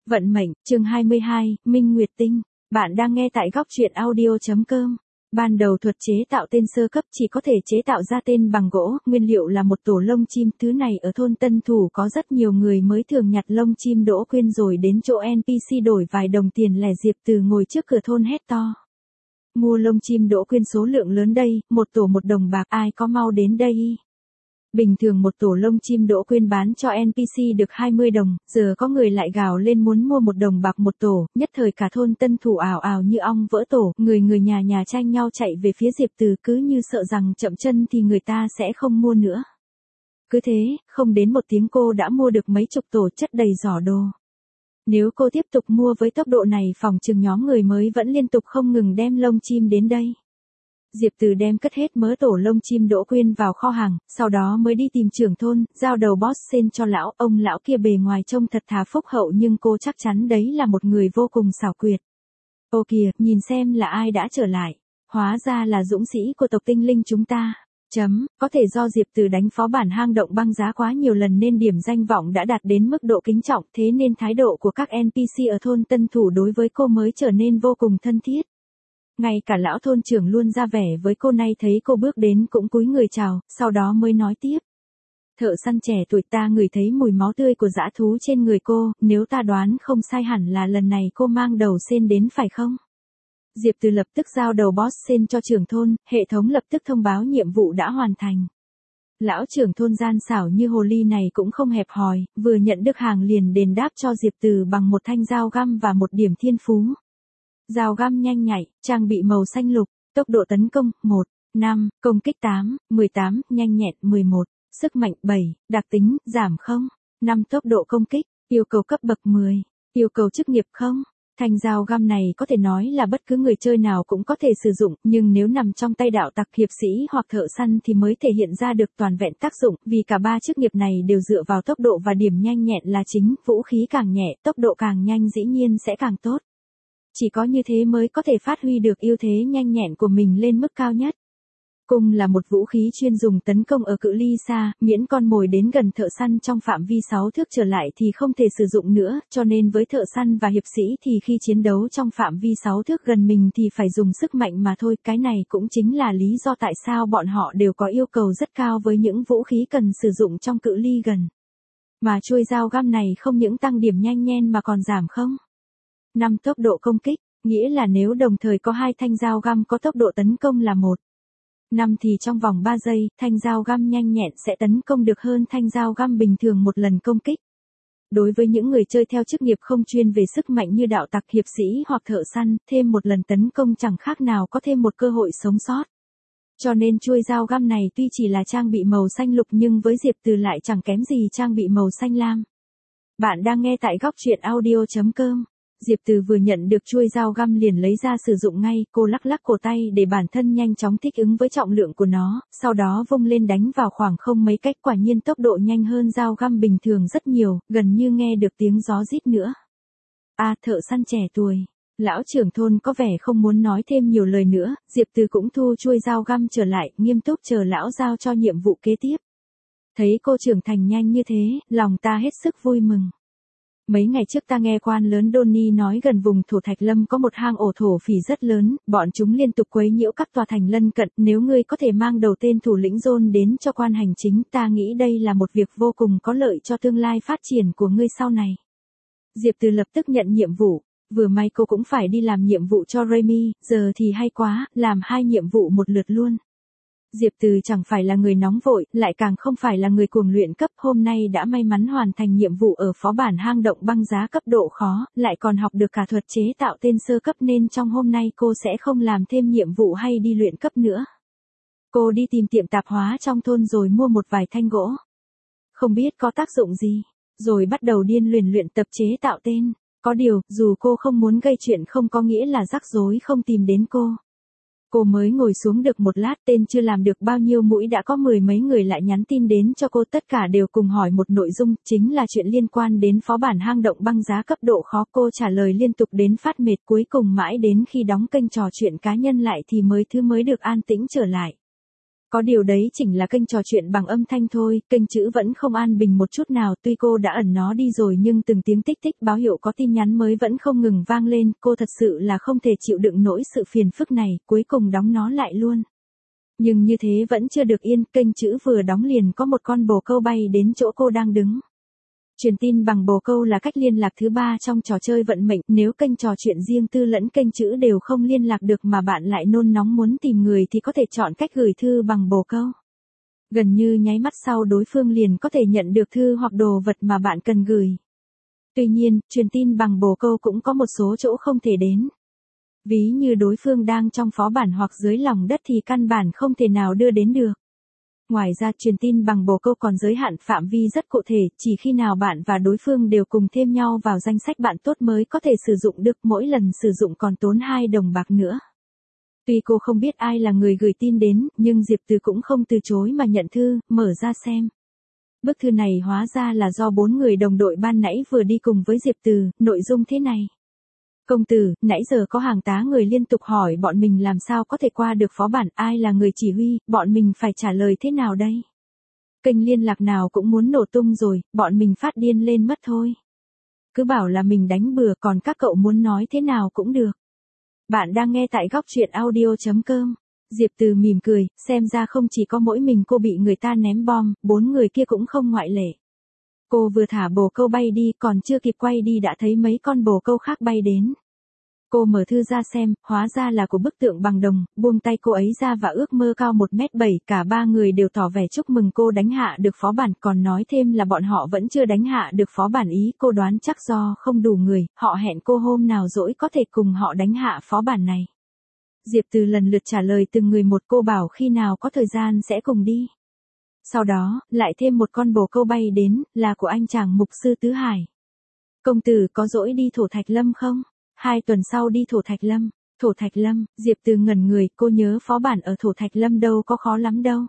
Vận mệnh, chương 22, Minh Nguyệt Tinh. Bạn đang nghe tại góc truyện audio.com. Ban đầu thuật chế tạo tên sơ cấp chỉ có thể chế tạo ra tên bằng gỗ, nguyên liệu là một tổ lông chim. Thứ này ở thôn Tân Thủ có rất nhiều người mới thường nhặt lông chim Đỗ Quyên rồi đến chỗ NPC đổi vài đồng tiền lẻ. Diệp Từ ngồi trước cửa thôn hét to. Mua lông chim Đỗ Quyên số lượng lớn đây, một tổ 1 đồng bạc, ai có mau đến đây. Bình thường một tổ lông chim Đỗ Quyên bán cho NPC được 20 đồng, giờ có người lại gào lên muốn mua 1 đồng bạc một tổ, nhất thời cả thôn Tân Thủ ào ào như ong vỡ tổ, người nhà tranh nhau chạy về phía Diệp Từ, cứ như sợ rằng chậm chân thì người ta sẽ không mua nữa. Cứ thế, không đến một tiếng cô đã mua được mấy chục tổ chất đầy giỏ đồ. Nếu cô tiếp tục mua với tốc độ này phòng chừng nhóm người mới vẫn liên tục không ngừng đem lông chim đến đây. Diệp Từ đem cất hết mớ tổ lông chim Đỗ Quyên vào kho hàng, sau đó mới đi tìm trưởng thôn, giao đầu boss sen cho lão. Ông lão kia bề ngoài trông thật thà phúc hậu nhưng cô chắc chắn đấy là một người vô cùng xảo quyệt. Ô kìa, nhìn xem là ai đã trở lại. Hóa ra là dũng sĩ của tộc tinh linh chúng ta. Có thể do Diệp Từ đánh phó bản hang động băng giá quá nhiều lần nên điểm danh vọng đã đạt đến mức độ kính trọng, thế nên thái độ của các NPC ở thôn Tân Thủ đối với cô mới trở nên vô cùng thân thiết. Ngay cả lão thôn trưởng luôn ra vẻ với cô, nay thấy cô bước đến cũng cúi người chào, sau đó mới nói tiếp. Thợ săn trẻ tuổi, ta ngửi thấy mùi máu tươi của dã thú trên người cô, nếu ta đoán không sai hẳn là lần này cô mang đầu sên đến phải không? Diệp Từ lập tức giao đầu boss sên cho trưởng thôn, hệ thống lập tức thông báo nhiệm vụ đã hoàn thành. Lão trưởng thôn gian xảo như hồ ly này cũng không hẹp hòi, vừa nhận được hàng liền đền đáp cho Diệp Từ bằng một thanh dao găm và một điểm thiên phú. Dao găm nhanh nhạy, trang bị màu xanh lục, tốc độ tấn công 1, 5, công kích 8, 18, nhanh nhẹn 11, sức mạnh 7, đặc tính giảm 0, 5 tốc độ công kích, yêu cầu cấp bậc 10, yêu cầu chức nghiệp 0. Thanh dao găm này có thể nói là bất cứ người chơi nào cũng có thể sử dụng, nhưng nếu nằm trong tay đạo tặc, hiệp sĩ hoặc thợ săn thì mới thể hiện ra được toàn vẹn tác dụng, vì cả ba chức nghiệp này đều dựa vào tốc độ và điểm nhanh nhẹn là chính, vũ khí càng nhẹ, tốc độ càng nhanh dĩ nhiên sẽ càng tốt. Chỉ có như thế mới có thể phát huy được ưu thế nhanh nhẹn của mình lên mức cao nhất. Cung là một vũ khí chuyên dùng tấn công ở cự ly xa, miễn con mồi đến gần thợ săn trong phạm vi 6 thước trở lại thì không thể sử dụng nữa, cho nên với thợ săn và hiệp sĩ thì khi chiến đấu trong phạm vi 6 thước gần mình thì phải dùng sức mạnh mà thôi. Cái này cũng chính là lý do tại sao bọn họ đều có yêu cầu rất cao với những vũ khí cần sử dụng trong cự ly gần. Mà chuôi dao găm này không những tăng điểm nhanh nhen mà còn giảm 5 tốc độ công kích, nghĩa là nếu đồng thời có 2 thanh dao găm có tốc độ tấn công là 5 thì trong vòng 3 giây, thanh dao găm nhanh nhẹn sẽ tấn công được hơn thanh dao găm bình thường một lần công kích. Đối với những người chơi theo chức nghiệp không chuyên về sức mạnh như đạo tặc, hiệp sĩ hoặc thợ săn, thêm một lần tấn công chẳng khác nào có thêm một cơ hội sống sót. Cho nên chuôi dao găm này tuy chỉ là trang bị màu xanh lục nhưng với Diệp Từ lại chẳng kém gì trang bị màu xanh lam. Bạn đang nghe tại góc truyện audio.com. Diệp Từ vừa nhận được chuôi dao găm liền lấy ra sử dụng ngay, cô lắc lắc cổ tay để bản thân nhanh chóng thích ứng với trọng lượng của nó, sau đó vung lên đánh vào khoảng không mấy cách, quả nhiên tốc độ nhanh hơn dao găm bình thường rất nhiều, gần như nghe được tiếng gió rít nữa. Thợ săn trẻ tuổi. Lão trưởng thôn có vẻ không muốn nói thêm nhiều lời nữa, Diệp Từ cũng thu chuôi dao găm trở lại, nghiêm túc chờ lão giao cho nhiệm vụ kế tiếp. Thấy cô trưởng thành nhanh như thế, lòng ta hết sức vui mừng. Mấy ngày trước ta nghe quan lớn Donny nói gần vùng Thổ Thạch Lâm có một hang ổ thổ phỉ rất lớn, bọn chúng liên tục quấy nhiễu các tòa thành lân cận, nếu ngươi có thể mang đầu tên thủ lĩnh John đến cho quan hành chính, ta nghĩ đây là một việc vô cùng có lợi cho tương lai phát triển của ngươi sau này. Diệp Từ lập tức nhận nhiệm vụ, vừa may cô cũng phải đi làm nhiệm vụ cho Remy, giờ thì hay quá, làm 2 nhiệm vụ một lượt luôn. Diệp Từ chẳng phải là người nóng vội, lại càng không phải là người cuồng luyện cấp, hôm nay đã may mắn hoàn thành nhiệm vụ ở phó bản hang động băng giá cấp độ khó, lại còn học được cả thuật chế tạo tên sơ cấp nên trong hôm nay cô sẽ không làm thêm nhiệm vụ hay đi luyện cấp nữa. Cô đi tìm tiệm tạp hóa trong thôn rồi mua một vài thanh gỗ. Không biết có tác dụng gì, rồi bắt đầu điên luyện tập chế tạo tên. Có điều, dù cô không muốn gây chuyện không có nghĩa là rắc rối không tìm đến cô. Cô mới ngồi xuống được một lát, tên chưa làm được bao nhiêu mũi đã có 10 mấy người lại nhắn tin đến cho cô, tất cả đều cùng hỏi một nội dung, chính là chuyện liên quan đến phó bản hang động băng giá cấp độ khó. Cô trả lời liên tục đến phát mệt, cuối cùng mãi đến khi đóng kênh trò chuyện cá nhân lại thì thứ mới được an tĩnh trở lại. Có điều đấy chỉnh là kênh trò chuyện bằng âm thanh thôi, kênh chữ vẫn không an bình một chút nào, tuy cô đã ẩn nó đi rồi nhưng từng tiếng tích tích báo hiệu có tin nhắn mới vẫn không ngừng vang lên, cô thật sự là không thể chịu đựng nổi sự phiền phức này, cuối cùng đóng nó lại luôn. Nhưng như thế vẫn chưa được yên, kênh chữ vừa đóng liền có một con bồ câu bay đến chỗ cô đang đứng. Truyền tin bằng bồ câu là cách liên lạc thứ 3 trong trò chơi vận mệnh, nếu kênh trò chuyện riêng tư lẫn kênh chữ đều không liên lạc được mà bạn lại nôn nóng muốn tìm người thì có thể chọn cách gửi thư bằng bồ câu. Gần như nháy mắt sau đối phương liền có thể nhận được thư hoặc đồ vật mà bạn cần gửi. Tuy nhiên, truyền tin bằng bồ câu cũng có một số chỗ không thể đến. Ví như đối phương đang trong phó bản hoặc dưới lòng đất thì căn bản không thể nào đưa đến được. Ngoài ra truyền tin bằng bồ câu còn giới hạn phạm vi rất cụ thể, chỉ khi nào bạn và đối phương đều cùng thêm nhau vào danh sách bạn tốt mới có thể sử dụng được, mỗi lần sử dụng còn tốn 2 đồng bạc nữa. Tuy cô không biết ai là người gửi tin đến, nhưng Diệp Từ cũng không từ chối mà nhận thư, mở ra xem. Bức thư này hóa ra là do 4 người đồng đội ban nãy vừa đi cùng với Diệp Từ, nội dung thế này. Công tử, nãy giờ có hàng tá người liên tục hỏi bọn mình làm sao có thể qua được phó bản, ai là người chỉ huy, bọn mình phải trả lời thế nào đây? Kênh liên lạc nào cũng muốn nổ tung rồi, bọn mình phát điên lên mất thôi. Cứ bảo là mình đánh bừa, còn các cậu muốn nói thế nào cũng được. Bạn đang nghe tại góc truyện audio.com. Diệp Từ mỉm cười, xem ra không chỉ có mỗi mình cô bị người ta ném bom, 4 người kia cũng không ngoại lệ. Cô vừa thả bồ câu bay đi, còn chưa kịp quay đi đã thấy mấy con bồ câu khác bay đến. Cô mở thư ra xem, hóa ra là của bức tượng bằng đồng, buông tay cô ấy ra và ước mơ cao 1m7, cả 3 người đều tỏ vẻ chúc mừng cô đánh hạ được phó bản, còn nói thêm là bọn họ vẫn chưa đánh hạ được phó bản ý, cô đoán chắc do không đủ người, họ hẹn cô hôm nào rỗi có thể cùng họ đánh hạ phó bản này. Diệp Từ lần lượt trả lời từng người một, cô bảo khi nào có thời gian sẽ cùng đi. Sau đó, lại thêm một con bồ câu bay đến, là của anh chàng mục sư Tứ Hải. Công tử có rỗi đi Thổ Thạch Lâm không? 2 tuần sau đi Thổ Thạch Lâm. Thổ Thạch Lâm, Diệp Từ ngẩn người, cô nhớ phó bản ở Thổ Thạch Lâm đâu có khó lắm đâu.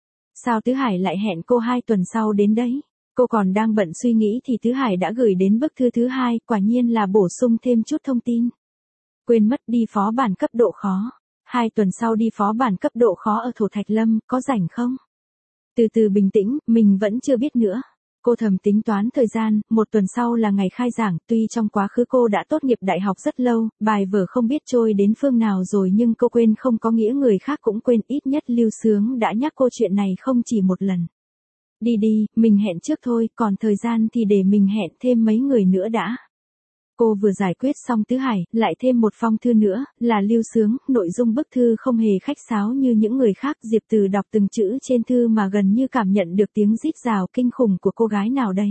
Sao Tứ Hải lại hẹn cô 2 tuần sau đến đấy? Cô còn đang bận suy nghĩ thì Tứ Hải đã gửi đến bức thư thứ 2, quả nhiên là bổ sung thêm chút thông tin. Quên mất đi phó bản cấp độ khó. 2 tuần sau đi phó bản cấp độ khó ở Thổ Thạch Lâm, có rảnh không? Từ từ bình tĩnh, mình vẫn chưa biết nữa. Cô thầm tính toán thời gian, 1 tuần sau là ngày khai giảng, tuy trong quá khứ cô đã tốt nghiệp đại học rất lâu, bài vở không biết trôi đến phương nào rồi nhưng cô quên không có nghĩa người khác cũng quên, ít nhất Lưu Sướng đã nhắc cô chuyện này không chỉ một lần. Đi đi, mình hẹn trước thôi, còn thời gian thì để mình hẹn thêm mấy người nữa đã. Cô vừa giải quyết xong Tứ Hải, lại thêm một phong thư nữa, là Lưu Sướng, nội dung bức thư không hề khách sáo như những người khác, Diệp Từ đọc từng chữ trên thư mà gần như cảm nhận được tiếng rít rào kinh khủng của cô gái nào đấy.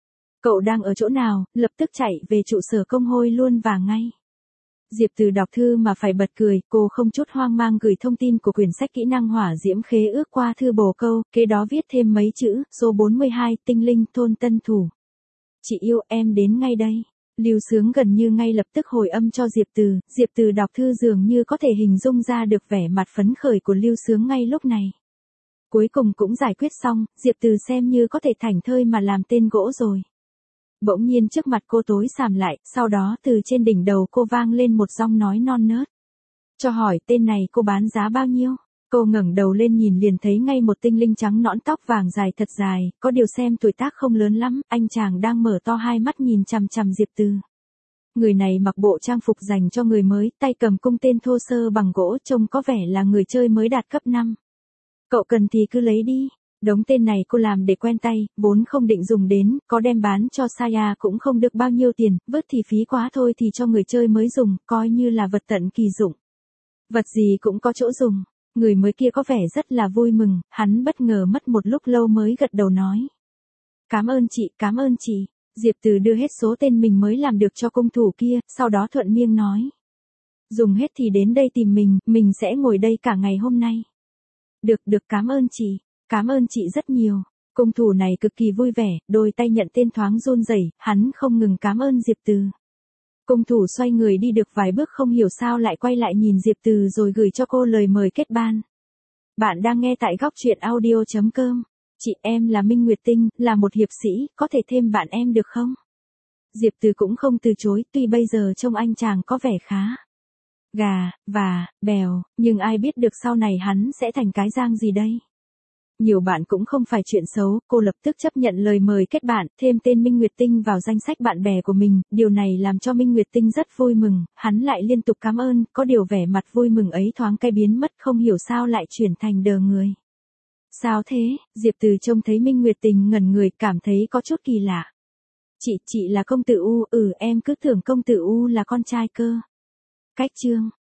Cậu đang ở chỗ nào, lập tức chạy về trụ sở công hôi luôn và ngay. Diệp Từ đọc thư mà phải bật cười, cô không chút hoang mang gửi thông tin của quyển sách kỹ năng hỏa diễm khế ước qua thư bồ câu, kế đó viết thêm mấy chữ, số 42, tinh linh thôn Tân Thủ. Chị yêu, em đến ngay đây. Lưu Sướng gần như ngay lập tức hồi âm cho Diệp Từ đọc thư dường như có thể hình dung ra được vẻ mặt phấn khởi của Lưu Sướng ngay lúc này. Cuối cùng cũng giải quyết xong, Diệp Từ xem như có thể thảnh thơi mà làm tên gỗ rồi. Bỗng nhiên trước mặt cô tối sầm lại, sau đó từ trên đỉnh đầu cô vang lên một giọng nói non nớt. Cho hỏi tên này cô bán giá bao nhiêu? Cô ngẩng đầu lên nhìn liền thấy ngay một tinh linh trắng nõn tóc vàng dài thật dài, có điều xem tuổi tác không lớn lắm, anh chàng đang mở to hai mắt nhìn chằm chằm Diệp Từ. Người này mặc bộ trang phục dành cho người mới, tay cầm cung tên thô sơ bằng gỗ, trông có vẻ là người chơi mới đạt cấp 5. Cậu cần thì cứ lấy đi. Đống tên này cô làm để quen tay, vốn không định dùng đến, có đem bán cho Saya cũng không được bao nhiêu tiền, vứt thì phí quá thôi thì cho người chơi mới dùng, coi như là vật tận kỳ dụng. Vật gì cũng có chỗ dùng. Người mới kia có vẻ rất là vui mừng, hắn bất ngờ mất một lúc lâu mới gật đầu nói. Cảm ơn chị, cảm ơn chị. Diệp Từ đưa hết số tên mình mới làm được cho cung thủ kia, sau đó thuận miệng nói. Dùng hết thì đến đây tìm mình sẽ ngồi đây cả ngày hôm nay. Được cảm ơn chị rất nhiều. Cung thủ này cực kỳ vui vẻ, đôi tay nhận tên thoáng run rẩy, hắn không ngừng cảm ơn Diệp Từ. Cung thủ xoay người đi được vài bước không hiểu sao lại quay lại nhìn Diệp Từ rồi gửi cho cô lời mời kết ban. Bạn đang nghe tại góc truyện audio.com. Chị em là Minh Nguyệt Tinh, là một hiệp sĩ, có thể thêm bạn em được không? Diệp Từ cũng không từ chối, tuy bây giờ trông anh chàng có vẻ khá gà, và, bèo, nhưng ai biết được sau này hắn sẽ thành cái Giang gì đây? Nhiều bạn cũng không phải chuyện xấu, cô lập tức chấp nhận lời mời kết bạn, thêm tên Minh Nguyệt Tinh vào danh sách bạn bè của mình, điều này làm cho Minh Nguyệt Tinh rất vui mừng, hắn lại liên tục cảm ơn, có điều vẻ mặt vui mừng ấy thoáng cái biến mất không hiểu sao lại chuyển thành đờ người. Sao thế? Diệp Từ trông thấy Minh Nguyệt Tình ngẩn người, cảm thấy có chút kỳ lạ. Chị là công tử U, em cứ tưởng công tử U là con trai cơ. Cách chương